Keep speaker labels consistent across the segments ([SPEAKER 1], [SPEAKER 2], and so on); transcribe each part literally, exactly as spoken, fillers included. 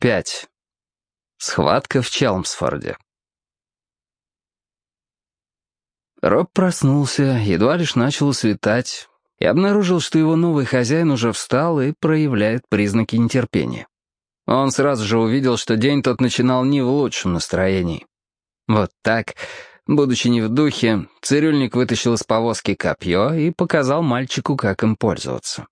[SPEAKER 1] пять. Схватка в Челмсфорде. Роб проснулся, едва лишь начало светать, и обнаружил, что его новый хозяин уже встал и проявляет признаки нетерпения. Он сразу же увидел, что день тот начинал не в лучшем настроении. Вот так, будучи не в духе, цирюльник вытащил из повозки копье и показал мальчику, как им пользоваться.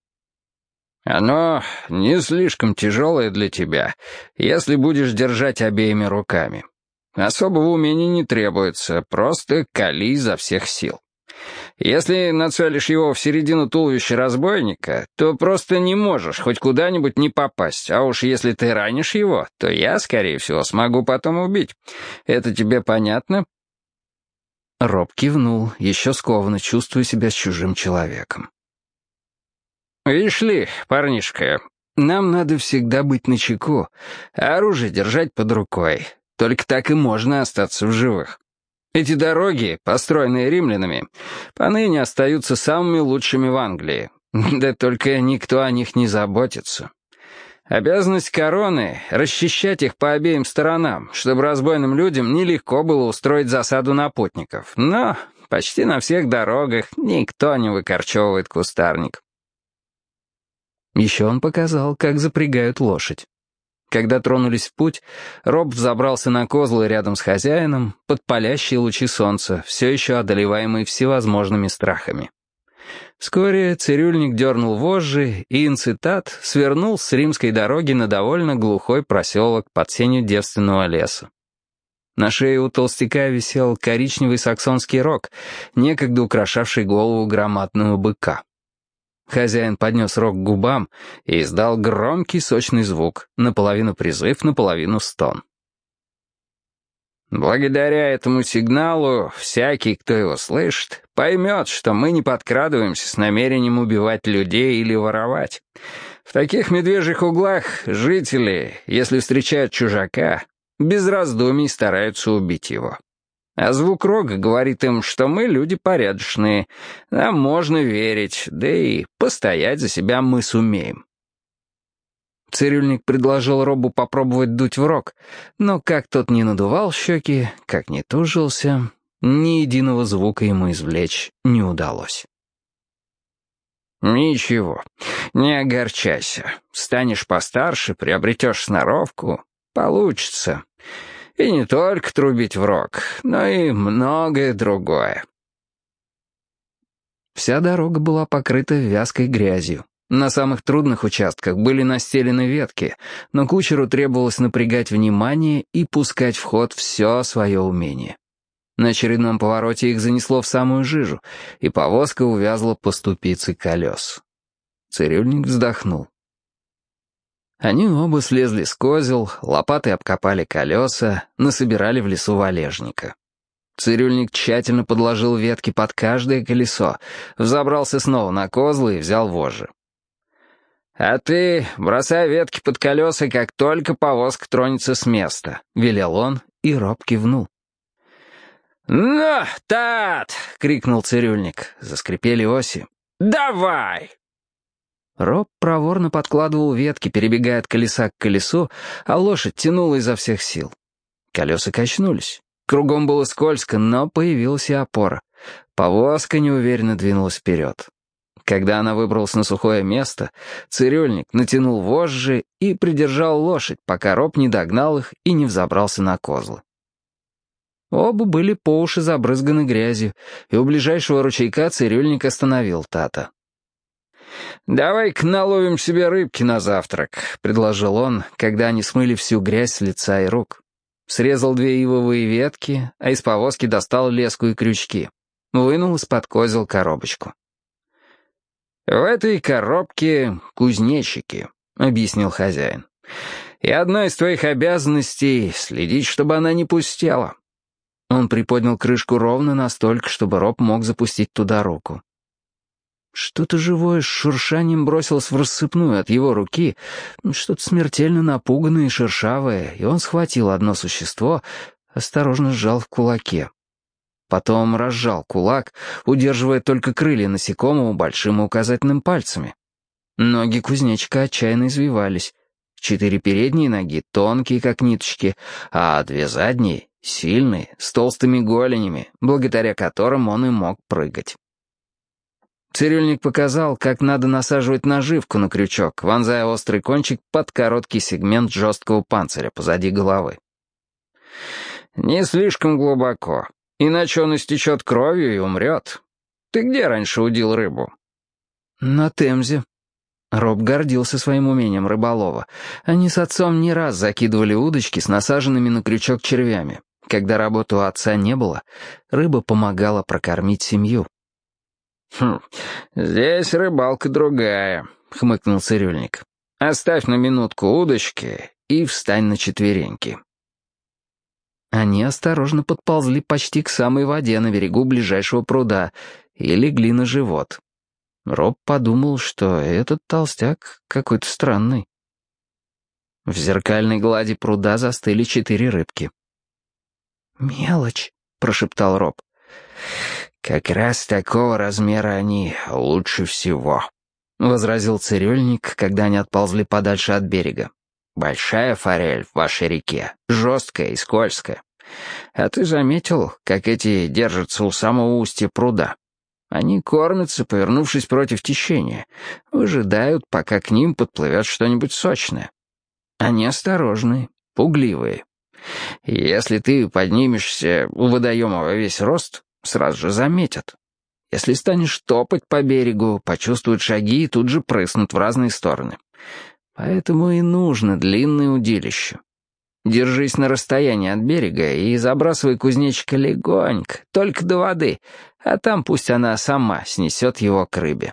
[SPEAKER 1] «Оно не слишком тяжелое для тебя, если будешь держать обеими руками. Особого умения не требуется, просто кали изо всех сил. Если нацелишь его в середину туловища разбойника, то просто не можешь хоть куда-нибудь не попасть, а уж если ты ранишь его, то я, скорее всего, смогу потом убить. Это тебе понятно?» Роб кивнул, еще скованно чувствуя себя с чужим человеком. «Видишь ли, парнишка, нам надо всегда быть начеку, а оружие держать под рукой. Только так и можно остаться в живых. Эти дороги, построенные римлянами, поныне остаются самыми лучшими в Англии. Да только никто о них не заботится. Обязанность короны — расчищать их по обеим сторонам, чтобы разбойным людям нелегко было устроить засаду на путников. Но почти на всех дорогах никто не выкорчевывает кустарник». Еще он показал, как запрягают лошадь. Когда тронулись в путь, Роб взобрался на козлы рядом с хозяином, под палящие лучи солнца, все еще одолеваемый всевозможными страхами. Вскоре цирюльник дернул вожжи, и инцитат свернул с римской дороги на довольно глухой проселок под сенью девственного леса. На шее у толстяка висел коричневый саксонский рог, некогда украшавший голову громадного быка. Хозяин поднес рог к губам и издал громкий сочный звук, наполовину призыв, наполовину стон. «Благодаря этому сигналу всякий, кто его слышит, поймет, что мы не подкрадываемся с намерением убивать людей или воровать. В таких медвежьих углах жители, если встречают чужака, без раздумий стараются убить его. А звук рога говорит им, что мы люди порядочные, нам можно верить, да и постоять за себя мы сумеем». Цирюльник предложил Робу попробовать дуть в рог, но как тот не надувал щеки, как не тужился, ни единого звука ему извлечь не удалось. «Ничего, не огорчайся. Станешь постарше, приобретешь сноровку, получится. И не только трубить в рог, но и многое другое». Вся дорога была покрыта вязкой грязью. На самых трудных участках были настелены ветки, но кучеру требовалось напрягать внимание и пускать в ход все свое умение. На очередном повороте их занесло в самую жижу, и повозка увязла по ступице колес. Цирюльник вздохнул. Они оба слезли с козел, лопатой обкопали колеса, насобирали в лесу валежника. Цирюльник тщательно подложил ветки под каждое колесо, взобрался снова на козлы и взял вожжи. «А ты бросай ветки под колеса, как только повозка тронется с места», — велел он, и Роб кивнул. «Ну, тат!» — крикнул цирюльник. Заскрипели оси. «Давай!» Роб проворно подкладывал ветки, перебегая от колеса к колесу, а лошадь тянула изо всех сил. Колеса качнулись. Кругом было скользко, но появилась и опора. Повозка неуверенно двинулась вперед. Когда она выбралась на сухое место, цирюльник натянул вожжи и придержал лошадь, пока Роб не догнал их и не взобрался на козлы. Оба были по уши забрызганы грязью, и у ближайшего ручейка цирюльник остановил Тата. «Давай-ка наловим себе рыбки на завтрак», — предложил он, когда они смыли всю грязь с лица и рук. Срезал две ивовые ветки, а из повозки достал леску и крючки. Вынул из-под козел коробочку. «В этой коробке кузнечики», — объяснил хозяин. «И одна из твоих обязанностей — следить, чтобы она не пустела». Он приподнял крышку ровно настолько, чтобы Роб мог запустить туда руку. Что-то живое с шуршанием бросилось в рассыпную от его руки, что-то смертельно напуганное и шершавое, и он схватил одно существо, осторожно сжал в кулаке. Потом разжал кулак, удерживая только крылья насекомого большим и указательным пальцами. Ноги кузнечика отчаянно извивались. Четыре передние ноги тонкие, как ниточки, а две задние — сильные, с толстыми голенями, благодаря которым он и мог прыгать. Цирюльник показал, как надо насаживать наживку на крючок, вонзая острый кончик под короткий сегмент жесткого панциря позади головы. «Не слишком глубоко, иначе он истечет кровью и умрет. Ты где раньше удил рыбу?» «На Темзе». Роб гордился своим умением рыболова. Они с отцом не раз закидывали удочки с насаженными на крючок червями. Когда работы у отца не было, рыба помогала прокормить семью. «Хм, здесь рыбалка другая», — хмыкнул цирюльник. «Оставь на минутку удочки и встань на четвереньки». Они осторожно подползли почти к самой воде на берегу ближайшего пруда и легли на живот. Роб подумал, что этот толстяк какой-то странный. В зеркальной глади пруда застыли четыре рыбки. «Мелочь», — прошептал Роб. «Как раз такого размера они лучше всего», — возразил цирюльник, когда они отползли подальше от берега. «Большая форель в вашей реке, жесткая и скользкая. А ты заметил, как эти держатся у самого устья пруда? Они кормятся, повернувшись против течения, выжидают, пока к ним подплывет что-нибудь сочное. Они осторожные, пугливые. Если ты поднимешься у водоема во весь рост, сразу же заметят. Если станешь топать по берегу, почувствуют шаги и тут же прыснут в разные стороны. Поэтому и нужно длинное удилище. Держись на расстоянии от берега и забрасывай кузнечика легонько, только до воды, а там пусть она сама снесет его к рыбе».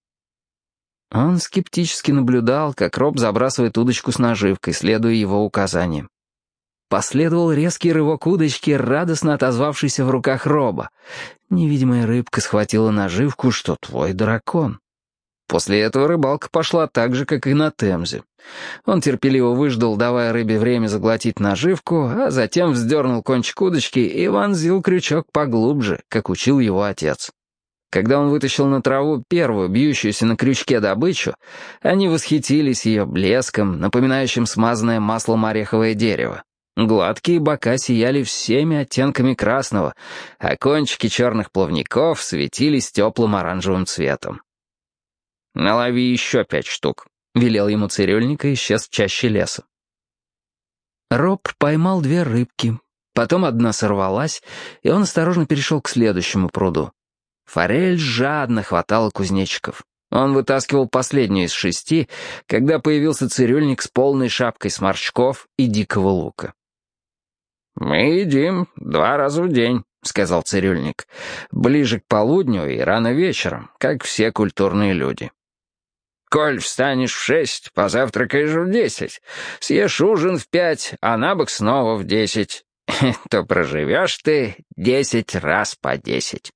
[SPEAKER 1] Он скептически наблюдал, как Роб забрасывает удочку с наживкой, следуя его указаниям. Последовал резкий рывок удочки, радостно отозвавшийся в руках Роба. Невидимая рыбка схватила наживку, что твой дракон. После этого рыбалка пошла так же, как и на Темзе. Он терпеливо выждал, давая рыбе время заглотить наживку, а затем вздернул кончик удочки и вонзил крючок поглубже, как учил его отец. Когда он вытащил на траву первую, бьющуюся на крючке добычу, они восхитились ее блеском, напоминающим смазанное маслом ореховое дерево. Гладкие бока сияли всеми оттенками красного, а кончики черных плавников светились теплым оранжевым цветом. «Налови еще пять штук», — велел ему цирюльник и исчез в чаще леса. Роб поймал две рыбки, потом одна сорвалась, и он осторожно перешел к следующему пруду. Форель жадно хватала кузнечиков. Он вытаскивал последнюю из шести, когда появился цирюльник с полной шапкой сморчков и дикого лука. «Мы едим два раза в день», — сказал цирюльник. «Ближе к полудню и рано вечером, как все культурные люди. Коль встанешь в шесть, позавтракаешь в десять, съешь ужин в пять, а на бок снова в десять, то проживешь ты десять раз по десять».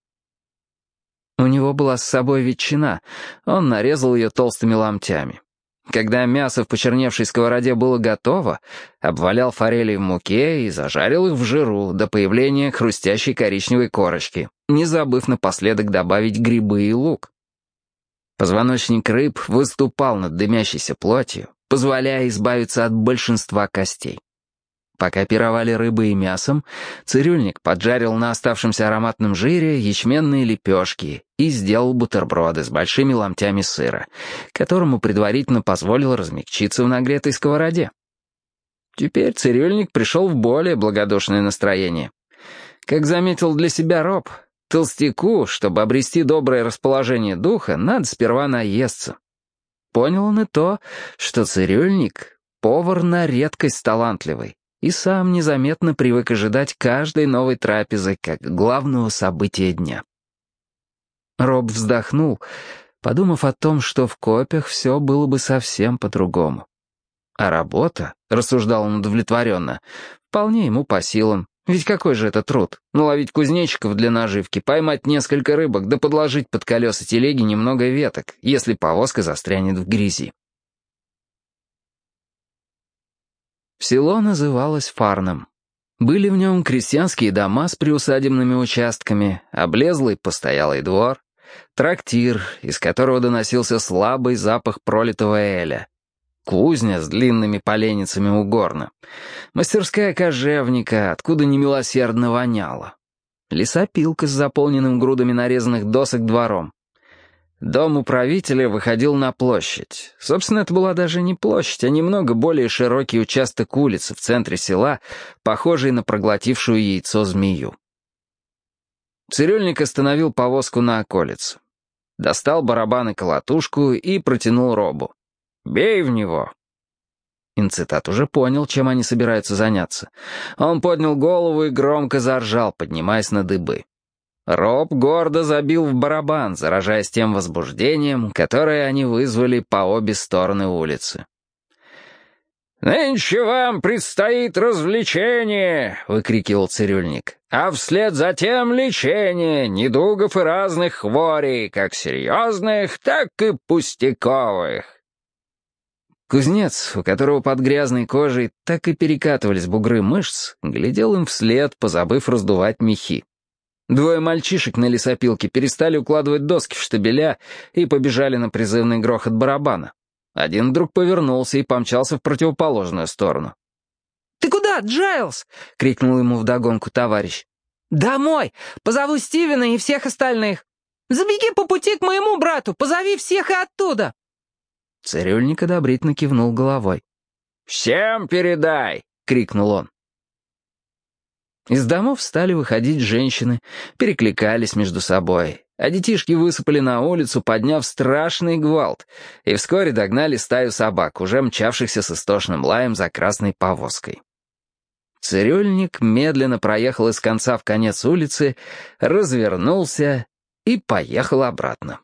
[SPEAKER 1] У него была с собой ветчина, он нарезал ее толстыми ломтями. Когда мясо в почерневшей сковороде было готово, обвалял форели в муке и зажарил их в жиру до появления хрустящей коричневой корочки, не забыв напоследок добавить грибы и лук. Позвоночник рыб выступал над дымящейся плотью, позволяя избавиться от большинства костей. Пока пировали рыбой и мясом, цирюльник поджарил на оставшемся ароматном жире ячменные лепешки и сделал бутерброды с большими ломтями сыра, которому предварительно позволил размягчиться в нагретой сковороде. Теперь цирюльник пришел в более благодушное настроение. Как заметил для себя Роб, толстяку, чтобы обрести доброе расположение духа, надо сперва наесться. Понял он и то, что цирюльник — повар на редкость талантливый, и сам незаметно привык ожидать каждой новой трапезы как главного события дня. Роб вздохнул, подумав о том, что в копях все было бы совсем по-другому. А работа, рассуждал он удовлетворенно, вполне ему по силам. Ведь какой же это труд? Наловить кузнечиков для наживки, поймать несколько рыбок, да подложить под колеса телеги немного веток, если повозка застрянет в грязи. Село называлось Фарном. Были в нем крестьянские дома с приусадебными участками, облезлый постоялый двор, трактир, из которого доносился слабый запах пролитого эля, кузня с длинными поленницами у горна, мастерская кожевника, откуда немилосердно воняло, лесопилка с заполненным грудами нарезанных досок двором. Дом управителя выходил на площадь. Собственно, это была даже не площадь, а немного более широкий участок улицы в центре села, похожий на проглотившую яйцо змею. Цирюльник остановил повозку на околице. Достал барабан и колотушку и протянул Робу. «Бей в него!» Инцитат уже понял, чем они собираются заняться. Он поднял голову и громко заржал, поднимаясь на дыбы. Роб гордо забил в барабан, заражаясь тем возбуждением, которое они вызвали по обе стороны улицы. «Нынче вам предстоит развлечение!» — выкрикивал цирюльник. «А вслед за тем лечение недугов и разных хворей, как серьезных, так и пустяковых». Кузнец, у которого под грязной кожей так и перекатывались бугры мышц, глядел им вслед, позабыв раздувать мехи. Двое мальчишек на лесопилке перестали укладывать доски в штабеля и побежали на призывный грохот барабана. Один вдруг повернулся и помчался в противоположную сторону.
[SPEAKER 2] «Ты куда, Джайлз?» — крикнул ему вдогонку товарищ. «Домой! Позову Стивена и всех остальных! Забеги по пути к моему брату, позови всех и оттуда!»
[SPEAKER 1] Цирюльник одобрительно кивнул головой.
[SPEAKER 3] «Всем передай!» — крикнул он.
[SPEAKER 1] Из домов стали выходить женщины, перекликались между собой, а детишки высыпали на улицу, подняв страшный гвалт, и вскоре догнали стаю собак, уже мчавшихся с истошным лаем за красной повозкой. Цирюльник медленно проехал из конца в конец улицы, развернулся и поехал обратно.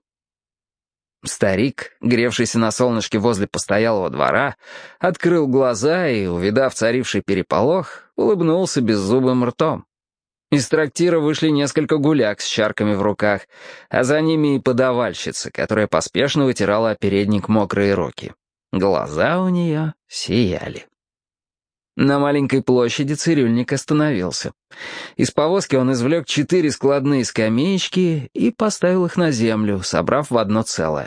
[SPEAKER 1] Старик, гревшийся на солнышке возле постоялого двора, открыл глаза и, увидав царивший переполох, улыбнулся беззубым ртом. Из трактира вышли несколько гуляк с чарками в руках, а за ними и подавальщица, которая поспешно вытирала о передник мокрые руки. Глаза у нее сияли. На маленькой площади цирюльник остановился. Из повозки он извлек четыре складные скамеечки и поставил их на землю, собрав в одно целое.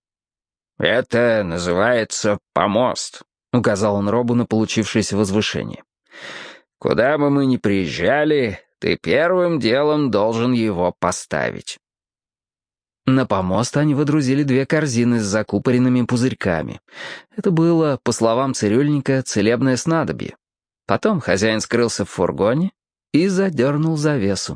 [SPEAKER 3] «Это называется помост», — указал он Робу на получившееся возвышение. «Куда бы мы ни приезжали, ты первым делом должен его поставить».
[SPEAKER 1] На помост они водрузили две корзины с закупоренными пузырьками. Это было, по словам цирюльника, целебное снадобье. Потом хозяин скрылся в фургоне и задернул завесу.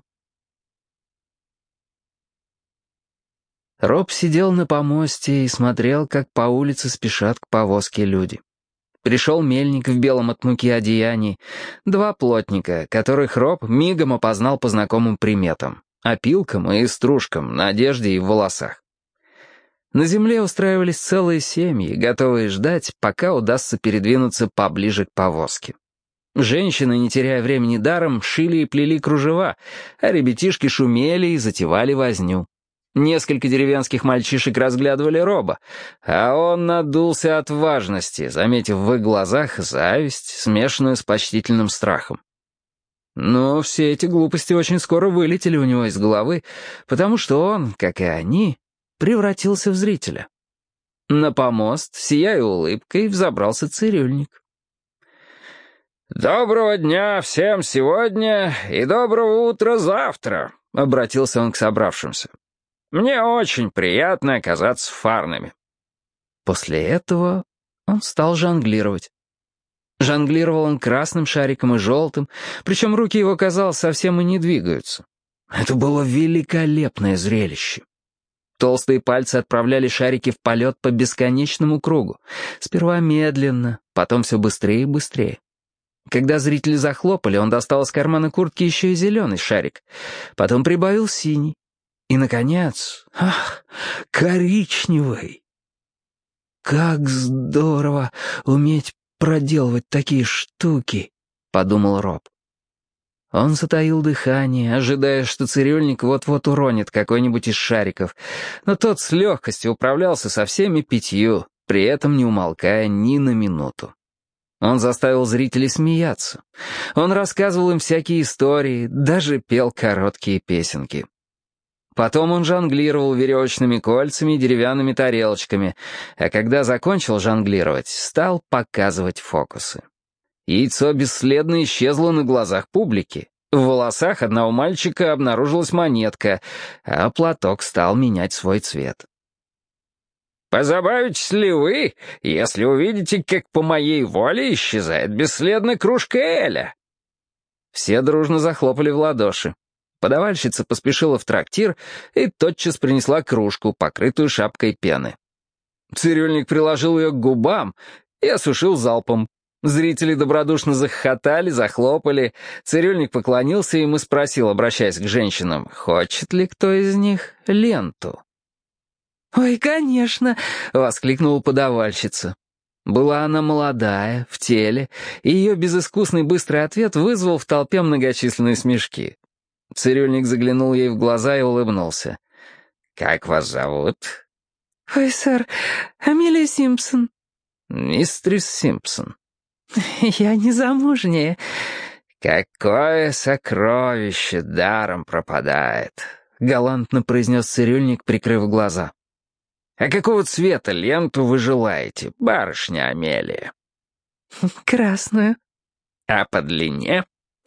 [SPEAKER 1] Роб сидел на помосте и смотрел, как по улице спешат к повозке люди. Пришел мельник в белом от муки одеянии, два плотника, которых Роб мигом опознал по знакомым приметам. Опилкам и стружкам на одежде и в волосах. На земле устраивались целые семьи, готовые ждать, пока удастся передвинуться поближе к повозке. Женщины, не теряя времени даром, шили и плели кружева, а ребятишки шумели и затевали возню. Несколько деревенских мальчишек разглядывали Роба, а он надулся от важности, заметив в их глазах зависть, смешанную с почтительным страхом. Но все эти глупости очень скоро вылетели у него из головы, потому что он, как и они, превратился в зрителя. На помост, сияя улыбкой, взобрался цирюльник.
[SPEAKER 3] «Доброго дня всем сегодня и доброго утра завтра», — обратился он к собравшимся. «Мне очень приятно оказаться фарными».
[SPEAKER 1] После этого он стал жонглировать. Жонглировал он красным шариком и желтым, причем руки его, казалось, совсем и не двигаются. Это было великолепное зрелище. Толстые пальцы отправляли шарики в полет по бесконечному кругу. Сперва медленно, потом все быстрее и быстрее. Когда зрители захлопали, он достал из кармана куртки еще и зеленый шарик. Потом прибавил синий. И, наконец, ах, коричневый. «Как здорово уметь проделывать такие штуки», — подумал Роб. Он затаил дыхание, ожидая, что цирюльник вот-вот уронит какой-нибудь из шариков, но тот с легкостью управлялся со всеми пятью, при этом не умолкая ни на минуту. Он заставил зрителей смеяться. Он рассказывал им всякие истории, даже пел короткие песенки. Потом он жонглировал веревочными кольцами и деревянными тарелочками, а когда закончил жонглировать, стал показывать фокусы. Яйцо бесследно исчезло на глазах публики. В волосах одного мальчика обнаружилась монетка, а платок стал менять свой цвет. «Позабавитесь ли вы, если увидите, как по моей воле исчезает бесследно кружка Эля?» Все дружно захлопали в ладоши. Подавальщица поспешила в трактир и тотчас принесла кружку, покрытую шапкой пены. Цирюльник приложил ее к губам и осушил залпом. Зрители добродушно захохотали, захлопали. Цирюльник поклонился им и спросил, обращаясь к женщинам, хочет ли кто из них ленту.
[SPEAKER 2] «Ой, конечно!»
[SPEAKER 1] — воскликнула подавальщица. Была она молодая, в теле, и ее безыскусный быстрый ответ вызвал в толпе многочисленные смешки. Цирюльник заглянул ей в глаза и улыбнулся. «Как вас зовут?»
[SPEAKER 2] «Ой, сэр, Амелия Симпсон».
[SPEAKER 1] «Мистерис Симпсон».
[SPEAKER 2] «Я не замужняя».
[SPEAKER 1] «Какое сокровище даром пропадает», — галантно произнес цирюльник, прикрыв глаза. «А какого цвета ленту вы желаете, барышня Амелия?»
[SPEAKER 2] «Красную».
[SPEAKER 1] «А по длине?»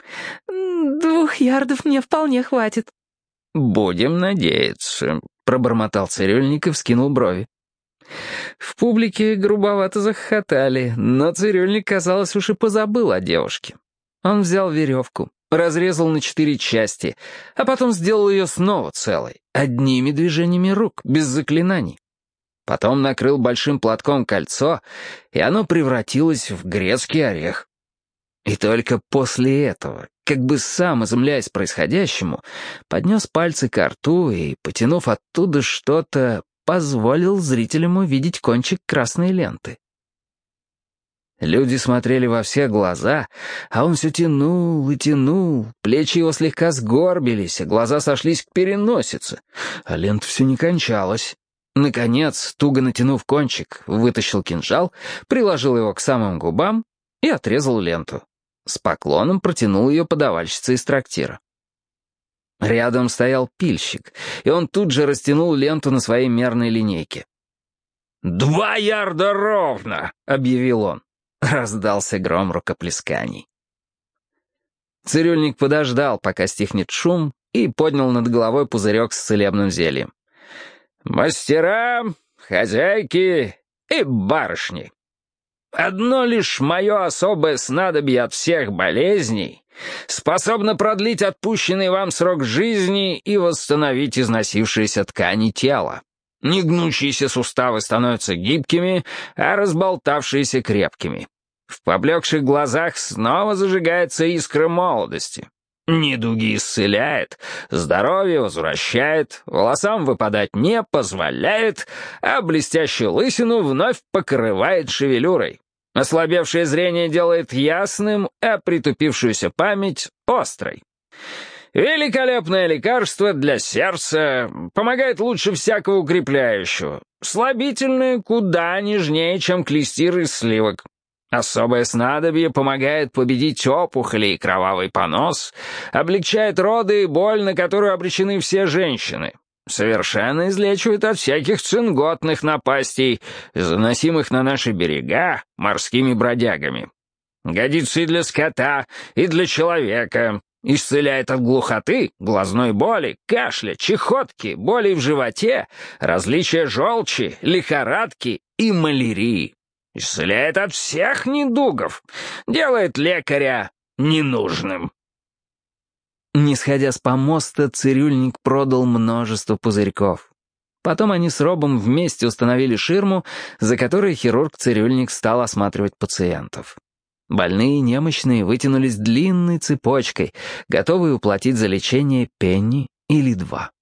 [SPEAKER 2] «Двух ярдов мне вполне хватит».
[SPEAKER 1] «Будем надеяться», — пробормотал цирюльник и вскинул брови. В публике грубовато захохотали, но цирюльник, казалось, уж и позабыл о девушке. Он взял веревку, разрезал на четыре части, а потом сделал ее снова целой, одними движениями рук, без заклинаний. Потом накрыл большим платком кольцо, и оно превратилось в грецкий орех. И только после этого, как бы сам изумляясь происходящему, поднес пальцы ко рту и, потянув оттуда что-то, позволил зрителям увидеть кончик красной ленты. Люди смотрели во все глаза, а он все тянул и тянул, плечи его слегка сгорбились, а глаза сошлись к переносице, а лента все не кончалась. Наконец, туго натянув кончик, вытащил кинжал, приложил его к самым губам и отрезал ленту. С поклоном протянул ее подавальщице из трактира. Рядом стоял пильщик, и он тут же растянул ленту на своей мерной линейке. «Два ярда ровно!» — объявил он. Раздался гром рукоплесканий. Цирюльник подождал, пока стихнет шум, и поднял над головой пузырек с целебным зельем. «Мастера, хозяйки и барышни, одно лишь мое особое снадобье от всех болезней способно продлить отпущенный вам срок жизни и восстановить износившиеся ткани тела. Негнущиеся суставы становятся гибкими, а разболтавшиеся крепкими. В поблекших глазах снова зажигается искра молодости. Недуги исцеляет, здоровье возвращает, волосам выпадать не позволяет, а блестящую лысину вновь покрывает шевелюрой. Ослабевшее зрение делает ясным, а притупившуюся память — острой. Великолепное лекарство для сердца, помогает лучше всякого укрепляющего. Слабительное куда нежнее, чем клестир из сливок. Особое снадобье помогает победить опухоли и кровавый понос, облегчает роды и боль, на которую обречены все женщины. Совершенно излечивает от всяких цинготных напастей, заносимых на наши берега морскими бродягами. Годится и для скота, и для человека. Исцеляет от глухоты, глазной боли, кашля, чехотки, боли в животе, различия желчи, лихорадки и малярии. Исцеляет от всех недугов, делает лекаря ненужным». Не сходя с помоста, цирюльник продал множество пузырьков. Потом они с Робом вместе установили ширму, за которой хирург-цирюльник стал осматривать пациентов. Больные и немощные вытянулись длинной цепочкой, готовые уплатить за лечение пенни или два.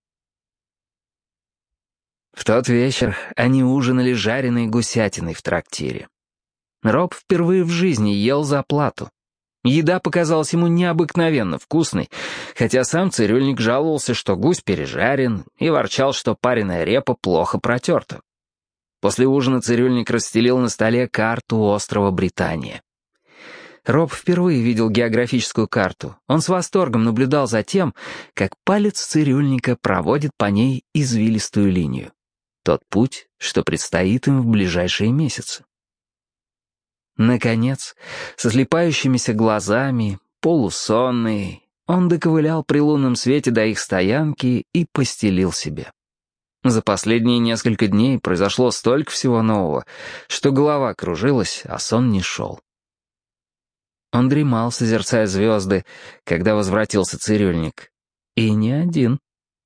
[SPEAKER 1] В тот вечер они ужинали жареной гусятиной в трактире. Роб впервые в жизни ел за плату. Еда показалась ему необыкновенно вкусной, хотя сам цирюльник жаловался, что гусь пережарен, и ворчал, что пареная репа плохо протерта. После ужина цирюльник расстелил на столе карту острова Британия. Роб впервые видел географическую карту. Он с восторгом наблюдал за тем, как палец цирюльника проводит по ней извилистую линию. Тот путь, что предстоит им в ближайшие месяцы. Наконец, со слепающимися глазами, полусонный, он доковылял при лунном свете до их стоянки и постелил себе. За последние несколько дней произошло столько всего нового, что голова кружилась, а сон не шел. Он дремал, созерцая звезды, когда возвратился цирюльник. И не один.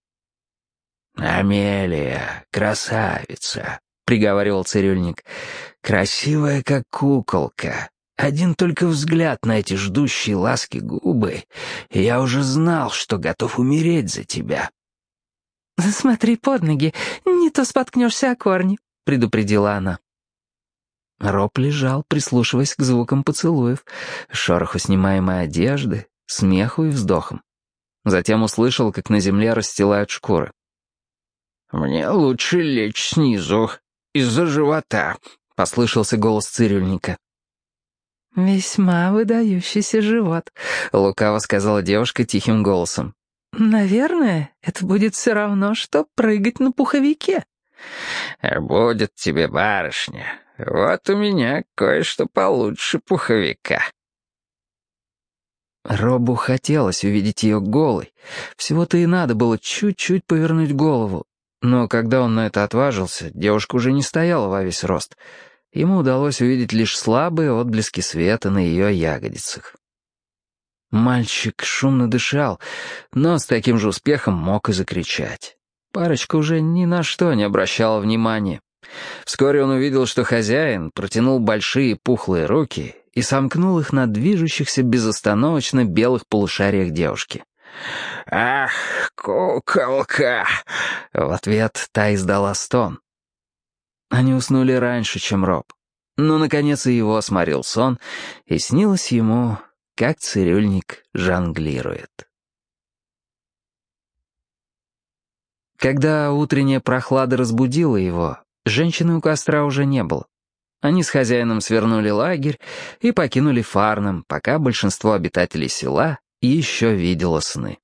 [SPEAKER 1] «Амелия, красавица», — приговаривал цирюльник, — «красивая, как куколка. Один только взгляд на эти ждущие ласки губы, и я уже знал, что готов умереть за тебя».
[SPEAKER 2] «Смотри под ноги, не то споткнешься о корни», — предупредила она.
[SPEAKER 1] Роб лежал, прислушиваясь к звукам поцелуев, шороху снимаемой одежды, смеху и вздохам. Затем услышал, как на земле расстилают шкуры.
[SPEAKER 3] «Мне лучше лечь снизу, из-за живота», — послышался голос цирюльника.
[SPEAKER 2] «Весьма выдающийся живот»,
[SPEAKER 1] — лукаво сказала девушка тихим голосом.
[SPEAKER 2] «Наверное, это будет все равно, что прыгать на пуховике».
[SPEAKER 3] «Будет тебе, барышня. Вот у меня кое-что получше пуховика».
[SPEAKER 1] Робу хотелось увидеть ее голой. Всего-то и надо было чуть-чуть повернуть голову. Но когда он на это отважился, девушка уже не стояла во весь рост. Ему удалось увидеть лишь слабые отблески света на ее ягодицах. Мальчик шумно дышал, но с таким же успехом мог и закричать. Парочка уже ни на что не обращала внимания. Вскоре он увидел, что хозяин протянул большие пухлые руки и сомкнул их на движущихся безостановочно белых полушариях девушки.
[SPEAKER 3] «Ах, куколка!»
[SPEAKER 1] В ответ та издала стон. Они уснули раньше, чем Роб. Но, наконец, и его сморил сон, и снилось ему, как цирюльник жонглирует. Когда утренняя прохлада разбудила его, женщины у костра уже не было. Они с хозяином свернули лагерь и покинули Фарнам, пока большинство обитателей села еще видело сны.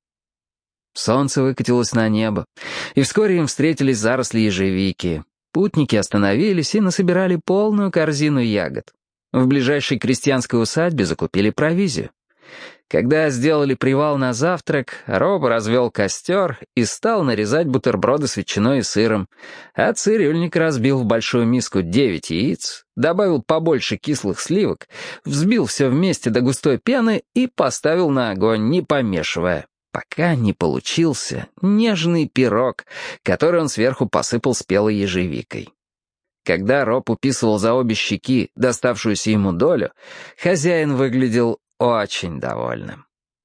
[SPEAKER 1] Солнце выкатилось на небо, и вскоре им встретились заросли ежевики. Путники остановились и насобирали полную корзину ягод. В ближайшей крестьянской усадьбе закупили провизию. Когда сделали привал на завтрак, Роб развел костер и стал нарезать бутерброды с ветчиной и сыром, а цирюльник разбил в большую миску девять яиц, добавил побольше кислых сливок, взбил все вместе до густой пены и поставил на огонь, не помешивая, пока не получился нежный пирог, который он сверху посыпал спелой ежевикой. Когда Роб уписывал за обе щеки доставшуюся ему долю, хозяин выглядел очень довольным.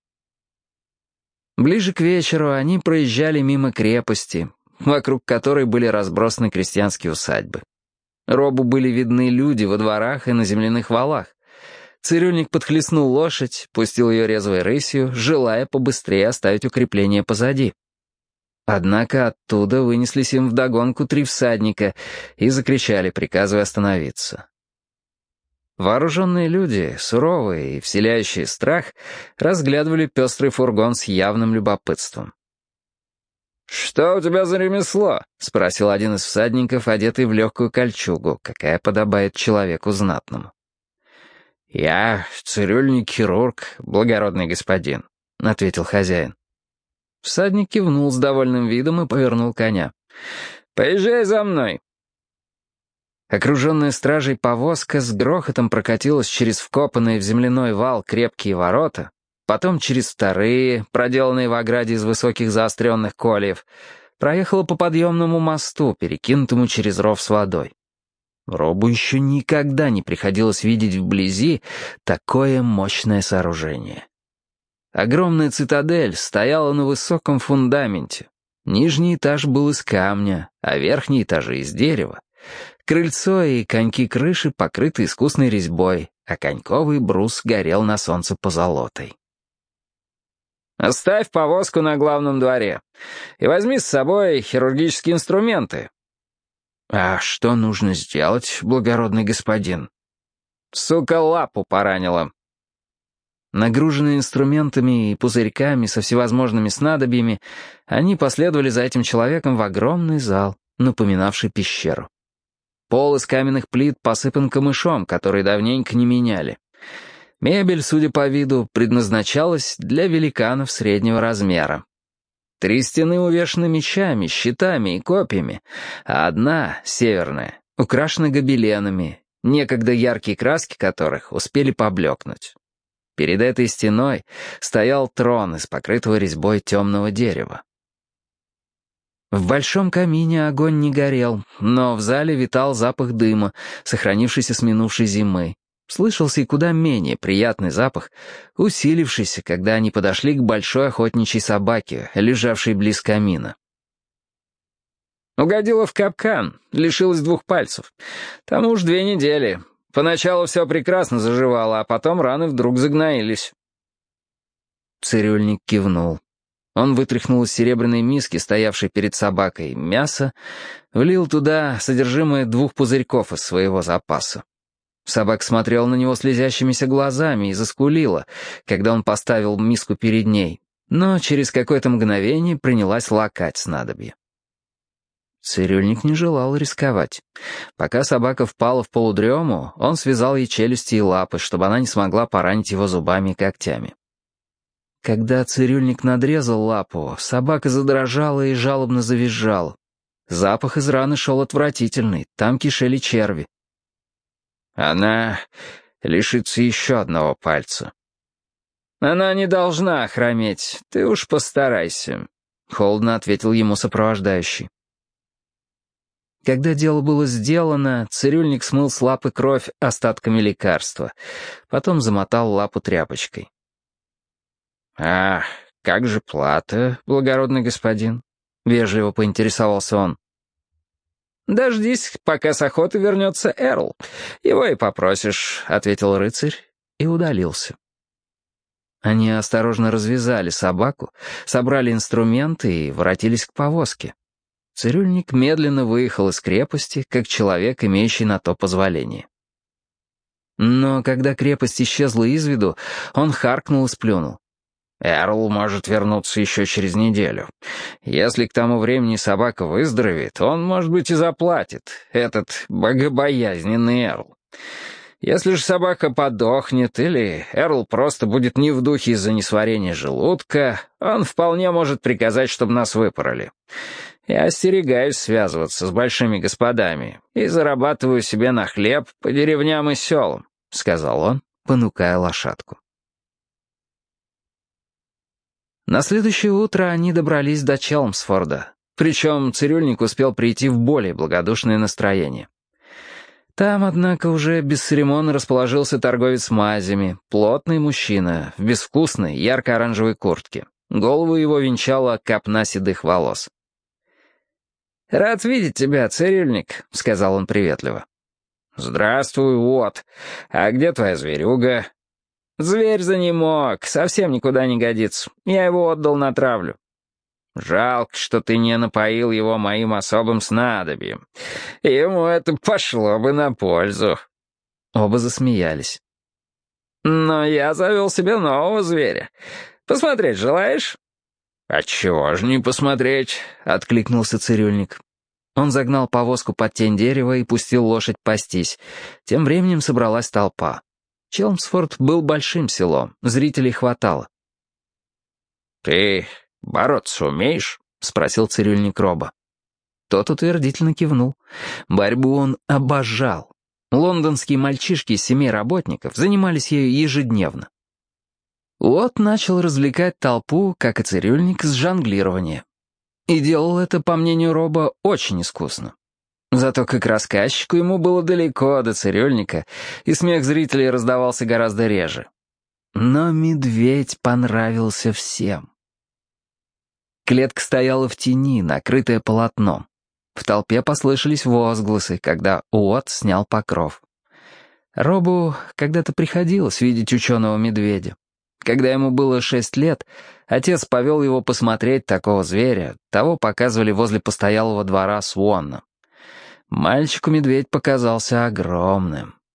[SPEAKER 1] Ближе к вечеру они проезжали мимо крепости, вокруг которой были разбросаны крестьянские усадьбы. Робу были видны люди во дворах и на земляных валах. Цирюльник подхлестнул лошадь, пустил ее резвой рысью, желая побыстрее оставить укрепление позади. Однако оттуда вынеслись им вдогонку три всадника и закричали, приказывая остановиться. Вооруженные люди, суровые и вселяющие страх, разглядывали пестрый фургон с явным любопытством.
[SPEAKER 3] «Что у тебя за ремесло?» — спросил один из всадников, одетый в легкую кольчугу, какая подобает человеку знатному.
[SPEAKER 1] «Я цирюльник-хирург, благородный господин», — ответил хозяин. Всадник кивнул с довольным видом и повернул коня.
[SPEAKER 3] «Поезжай за мной».
[SPEAKER 1] Окруженная стражей повозка с грохотом прокатилась через вкопанные в земляной вал крепкие ворота, потом через вторые, проделанные в ограде из высоких заостренных кольев, проехала по подъемному мосту, перекинутому через ров с водой. Робу еще никогда не приходилось видеть вблизи такое мощное сооружение. Огромная цитадель стояла на высоком фундаменте. Нижний этаж был из камня, а верхние этажи из дерева. Крыльцо и коньки крыши покрыты искусной резьбой, а коньковый брус горел на солнце позолотой.
[SPEAKER 3] «Оставь повозку на главном дворе и возьми с собой хирургические инструменты».
[SPEAKER 1] «А что нужно сделать, благородный господин?»
[SPEAKER 3] «Сука лапу поранила.
[SPEAKER 1] Нагруженные инструментами и пузырьками со всевозможными снадобьями, они последовали за этим человеком в огромный зал, напоминавший пещеру. Пол из каменных плит посыпан камышом, который давненько не меняли. Мебель, судя по виду, предназначалась для великанов среднего размера. Три стены увешаны мечами, щитами и копьями, а одна, северная, украшена гобеленами, некогда яркие краски которых успели поблекнуть. Перед этой стеной стоял трон из покрытого резьбой темного дерева. В большом камине огонь не горел, но в зале витал запах дыма, сохранившийся с минувшей зимы. Слышался и куда менее приятный запах, усилившийся, когда они подошли к большой охотничьей собаке, лежавшей близ камина.
[SPEAKER 3] «Угодила в капкан, лишилась двух пальцев. Тому уж две недели. Поначалу все прекрасно заживало, а потом раны вдруг загноились».
[SPEAKER 1] Цирюльник кивнул. Он вытряхнул из серебряной миски, стоявшей перед собакой, мясо, влил туда содержимое двух пузырьков из своего запаса. Собака смотрела на него слезящимися глазами и заскулила, когда он поставил миску перед ней, но через какое-то мгновение принялась лакать снадобье. Цирюльник не желал рисковать. Пока собака впала в полудрему, он связал ей челюсти и лапы, чтобы она не смогла поранить его зубами и когтями. Когда цирюльник надрезал лапу, собака задрожала и жалобно завизжала. Запах из раны шел отвратительный, там кишели черви.
[SPEAKER 3] «Она лишится еще одного пальца». «Она не должна хрометь, ты уж постарайся», — холодно ответил ему сопровождающий.
[SPEAKER 1] Когда дело было сделано, цирюльник смыл с лапы кровь остатками лекарства, потом замотал лапу тряпочкой.
[SPEAKER 3] «А как же плата, благородный господин?» — вежливо поинтересовался он. «Дождись, пока с охоты вернется Эрл. Его и попросишь», — ответил рыцарь и удалился.
[SPEAKER 1] Они осторожно развязали собаку, собрали инструменты и воротились к повозке. Цирюльник медленно выехал из крепости, как человек, имеющий на то позволение. Но когда крепость исчезла из виду, он харкнул и сплюнул.
[SPEAKER 3] «Эрл может вернуться еще через неделю. Если к тому времени собака выздоровеет, он, может быть, и заплатит, этот богобоязненный Эрл. Если же собака подохнет или Эрл просто будет не в духе из-за несварения желудка, он вполне может приказать, чтобы нас выпороли. Я остерегаюсь связываться с большими господами и зарабатываю себе на хлеб по деревням и селам», — сказал он, понукая лошадку.
[SPEAKER 1] На следующее утро они добрались до Челмсфорда, причем цирюльник успел прийти в более благодушное настроение. Там, однако, уже бесцеремонно расположился торговец мазями, плотный мужчина в безвкусной ярко-оранжевой куртке. Голову его венчала копна седых волос.
[SPEAKER 3] «Рад видеть тебя, цирюльник», — сказал он приветливо. «Здравствуй, вот. А где твоя зверюга?» «Зверь занемог, совсем никуда не годится. Я его отдал на травлю». «Жалко, что ты не напоил его моим особым снадобьем. Ему это пошло бы на пользу».
[SPEAKER 1] Оба засмеялись.
[SPEAKER 3] «Но я завел себе нового зверя. Посмотреть желаешь?» «Отчего же не посмотреть?» — откликнулся цирюльник.
[SPEAKER 1] Он загнал повозку под тень дерева и пустил лошадь пастись. Тем временем собралась толпа. Челмсфорд был большим селом, зрителей хватало.
[SPEAKER 3] «Ты бороться умеешь?» — спросил цирюльник Роба.
[SPEAKER 1] Тот утвердительно кивнул. Борьбу он обожал. Лондонские мальчишки из семи работников занимались ею ежедневно. Вот начал развлекать толпу, как и цирюльник, с жонглирования. И делал это, по мнению Роба, очень искусно. Зато как рассказчику ему было далеко до цирюльника, и смех зрителей раздавался гораздо реже. Но медведь понравился всем. Клетка стояла в тени, накрытая полотном. В толпе послышались возгласы, когда Уотт снял покров. Робу когда-то приходилось видеть ученого медведя. Когда ему было шесть лет, отец повел его посмотреть такого зверя, того показывали возле постоялого двора Суонна. Мальчику медведь показался огромным.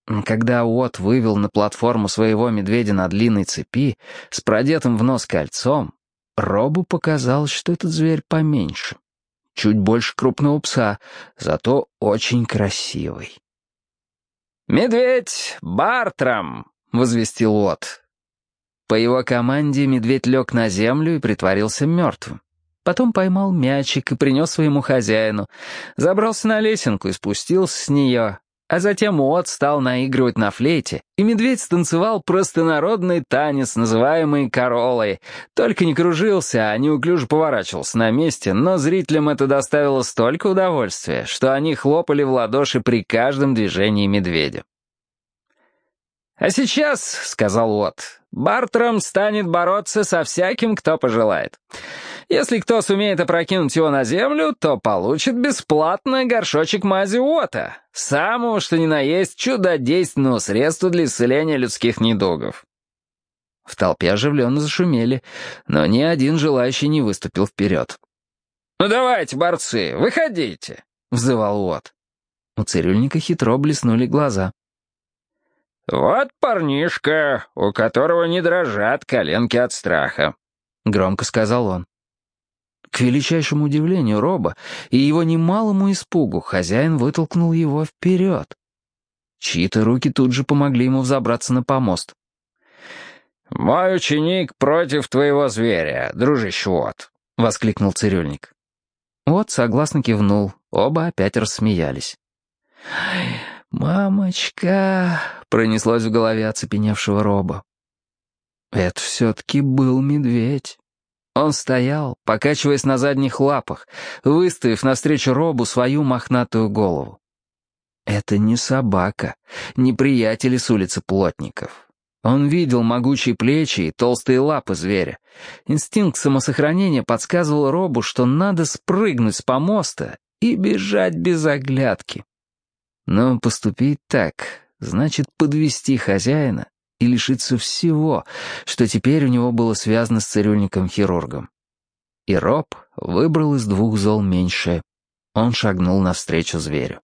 [SPEAKER 1] Когда Уотт вывел на платформу своего медведя на длинной цепи с продетым в нос кольцом, Робу показалось, что этот зверь поменьше. Чуть больше крупного пса, зато очень красивый.
[SPEAKER 3] «Медведь Бартрам!» — возвестил Уотт.
[SPEAKER 1] По его команде медведь лег на землю и притворился мертвым. Потом поймал мячик и принес своему хозяину, забрался на лесенку и спустился с нее, а затем Уотт стал наигрывать на флейте, и медведь станцевал простонародный танец, называемый королой, только не кружился, а неуклюже поворачивался на месте, но зрителям это доставило столько удовольствия, что они хлопали в ладоши при каждом движении медведя. «А сейчас, — сказал Уотт, — Бартрам станет бороться со всяким, кто пожелает. Если кто сумеет опрокинуть его на землю, то получит бесплатно горшочек мази Уотта, самого что ни на есть чудодейственного средства для исцеления людских недугов». В толпе оживленно зашумели, но ни один желающий не выступил вперед.
[SPEAKER 3] «Ну давайте, борцы, выходите!» — взывал Уотт.
[SPEAKER 1] У цирюльника хитро блеснули глаза.
[SPEAKER 3] «Вот парнишка, у которого не дрожат коленки от страха», —
[SPEAKER 1] громко сказал он. К величайшему удивлению Роба и его немалому испугу хозяин вытолкнул его вперед. Чьи-то руки тут же помогли ему взобраться на помост.
[SPEAKER 3] «Мой ученик против твоего зверя, дружище Уотт», — воскликнул цирюльник.
[SPEAKER 1] Уотт согласно кивнул, оба опять рассмеялись. «Мамочка!» — пронеслось в голове оцепеневшего Роба. Это все-таки был медведь. Он стоял, покачиваясь на задних лапах, выставив навстречу Робу свою мохнатую голову. Это не собака, не приятели с улицы плотников. Он видел могучие плечи и толстые лапы зверя. Инстинкт самосохранения подсказывал Робу, что надо спрыгнуть с помоста и бежать без оглядки. Но поступить так значит подвести хозяина и лишиться всего, что теперь у него было связано с цирюльником-хирургом. И Роб выбрал из двух зол меньшее. Он шагнул навстречу зверю.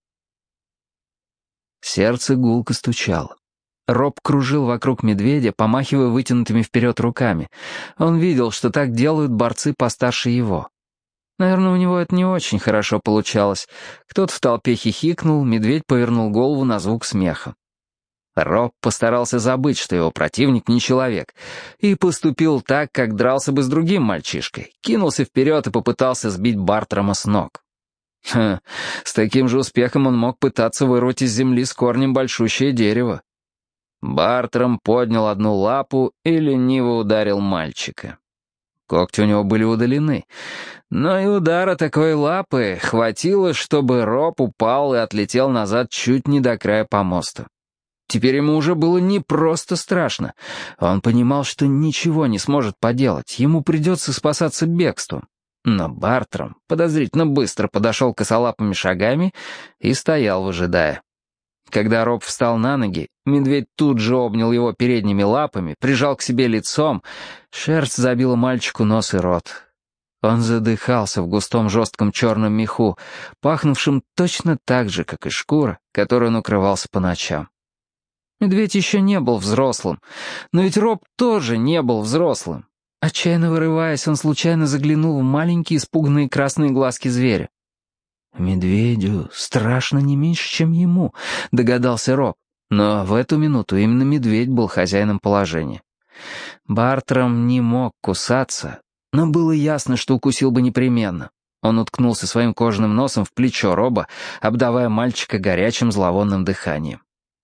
[SPEAKER 1] Сердце гулко стучало. Роб кружил вокруг медведя, помахивая вытянутыми вперед руками. Он видел, что так делают борцы постарше его. Наверное, у него это не очень хорошо получалось. Кто-то в толпе хихикнул, медведь повернул голову на звук смеха. Роб постарался забыть, что его противник не человек, и поступил так, как дрался бы с другим мальчишкой. Кинулся вперед и попытался сбить Бартрама с ног. Ха, с таким же успехом он мог пытаться вырвать из земли с корнем большущее дерево. Бартрам поднял одну лапу и лениво ударил мальчика. Когти у него были удалены, но и удара такой лапы хватило, чтобы Роб упал и отлетел назад чуть не до края помоста. Теперь ему уже было не просто страшно. Он понимал, что ничего не сможет поделать, ему придется спасаться бегством. Но Бартрам подозрительно быстро подошел косолапыми шагами и стоял, выжидая. Когда Роб встал на ноги, медведь тут же обнял его передними лапами, прижал к себе лицом, шерсть забила мальчику нос и рот. Он задыхался в густом жестком черном меху, пахнувшем точно так же, как и шкура, которой он укрывался по ночам. Медведь еще не был взрослым, но ведь Роб тоже не был взрослым. Отчаянно вырываясь, он случайно заглянул в маленькие испуганные красные глазки зверя. «Медведю страшно не меньше, чем ему», — догадался Роб. Но в эту минуту именно медведь был хозяином положения. Бартрам не мог кусаться, но было ясно, что укусил бы непременно. Он уткнулся своим кожаным носом в плечо Роба, обдавая мальчика горячим зловонным дыханием.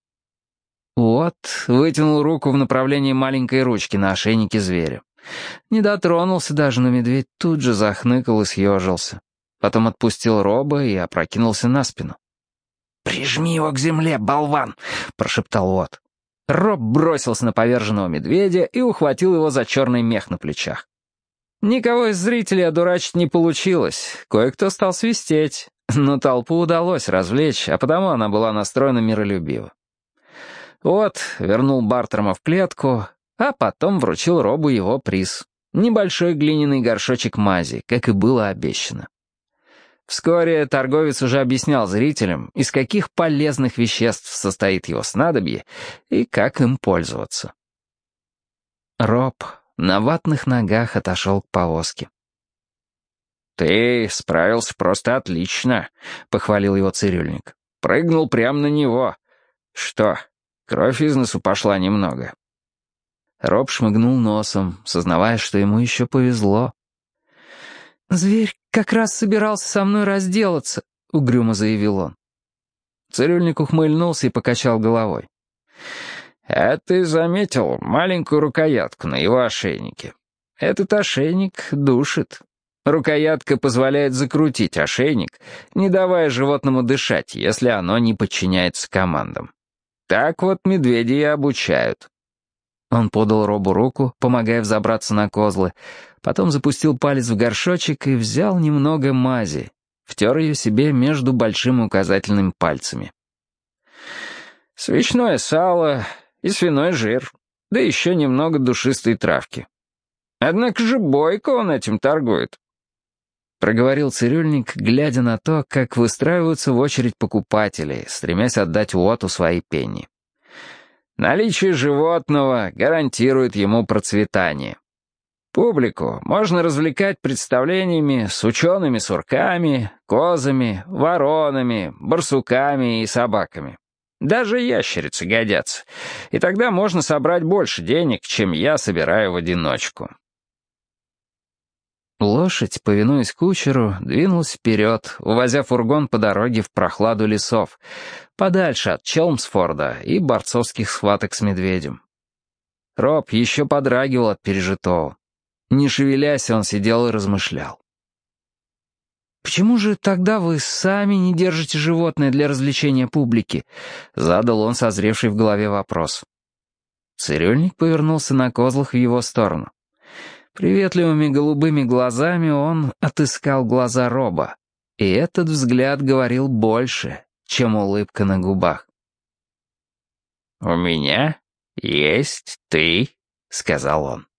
[SPEAKER 1] Уотт вытянул руку в направлении маленькой ручки на ошейнике зверя. Не дотронулся даже, но медведь тут же захныкал и съежился. Потом отпустил Роба и опрокинулся на спину. «Прижми его к земле, болван!» — прошептал Уотт. Роб бросился на поверженного медведя и ухватил его за черный мех на плечах. Никого из зрителей одурачить не получилось. Кое-кто стал свистеть, но толпу удалось развлечь, а потому она была настроена миролюбиво. Уотт вернул Бартрама в клетку, а потом вручил Робу его приз — небольшой глиняный горшочек мази, как и было обещано. Вскоре торговец уже объяснял зрителям, из каких полезных веществ состоит его снадобье и как им пользоваться. Роб на ватных ногах отошел к повозке. «Ты справился просто отлично», — похвалил его цирюльник. «Прыгнул прямо на него. Что, кровь из носу пошла немного?» Роб шмыгнул носом, сознавая, что ему еще повезло.
[SPEAKER 2] «Зверь как раз собирался со мной разделаться», — угрюмо заявил он.
[SPEAKER 1] Цирюльник ухмыльнулся и покачал головой. «А ты заметил маленькую рукоятку на его ошейнике? Этот ошейник душит. Рукоятка позволяет закрутить ошейник, не давая животному дышать, если оно не подчиняется командам. Так вот медведи и обучают». Он подал Робу руку, помогая взобраться на козлы, потом запустил палец в горшочек и взял немного мази, втер ее себе между большим и указательным пальцами. «Свечное сало и свиной жир, да еще немного душистой травки. Однако же бойко он этим торгует», — проговорил цирюльник, глядя на то, как выстраиваются в очередь покупатели, стремясь отдать Уотту свои пенни. «Наличие животного гарантирует ему процветание. Публику можно развлекать представлениями с учеными-сурками, козами, воронами, барсуками и собаками. Даже ящерицы годятся, и тогда можно собрать больше денег, чем я собираю в одиночку». Лошадь, повинуясь кучеру, двинулась вперед, увозя фургон по дороге в прохладу лесов, подальше от Челмсфорда и борцовских схваток с медведем. Роб еще подрагивал от пережитого. Не шевелясь, он сидел и размышлял.
[SPEAKER 2] «Почему же тогда вы сами не держите животное для развлечения публики?» — задал он созревший в голове вопрос.
[SPEAKER 1] Цирюльник повернулся на козлах в его сторону. Приветливыми голубыми глазами он отыскал глаза Роба, и этот взгляд говорил больше, чем улыбка на губах. «У меня есть ты», — сказал он.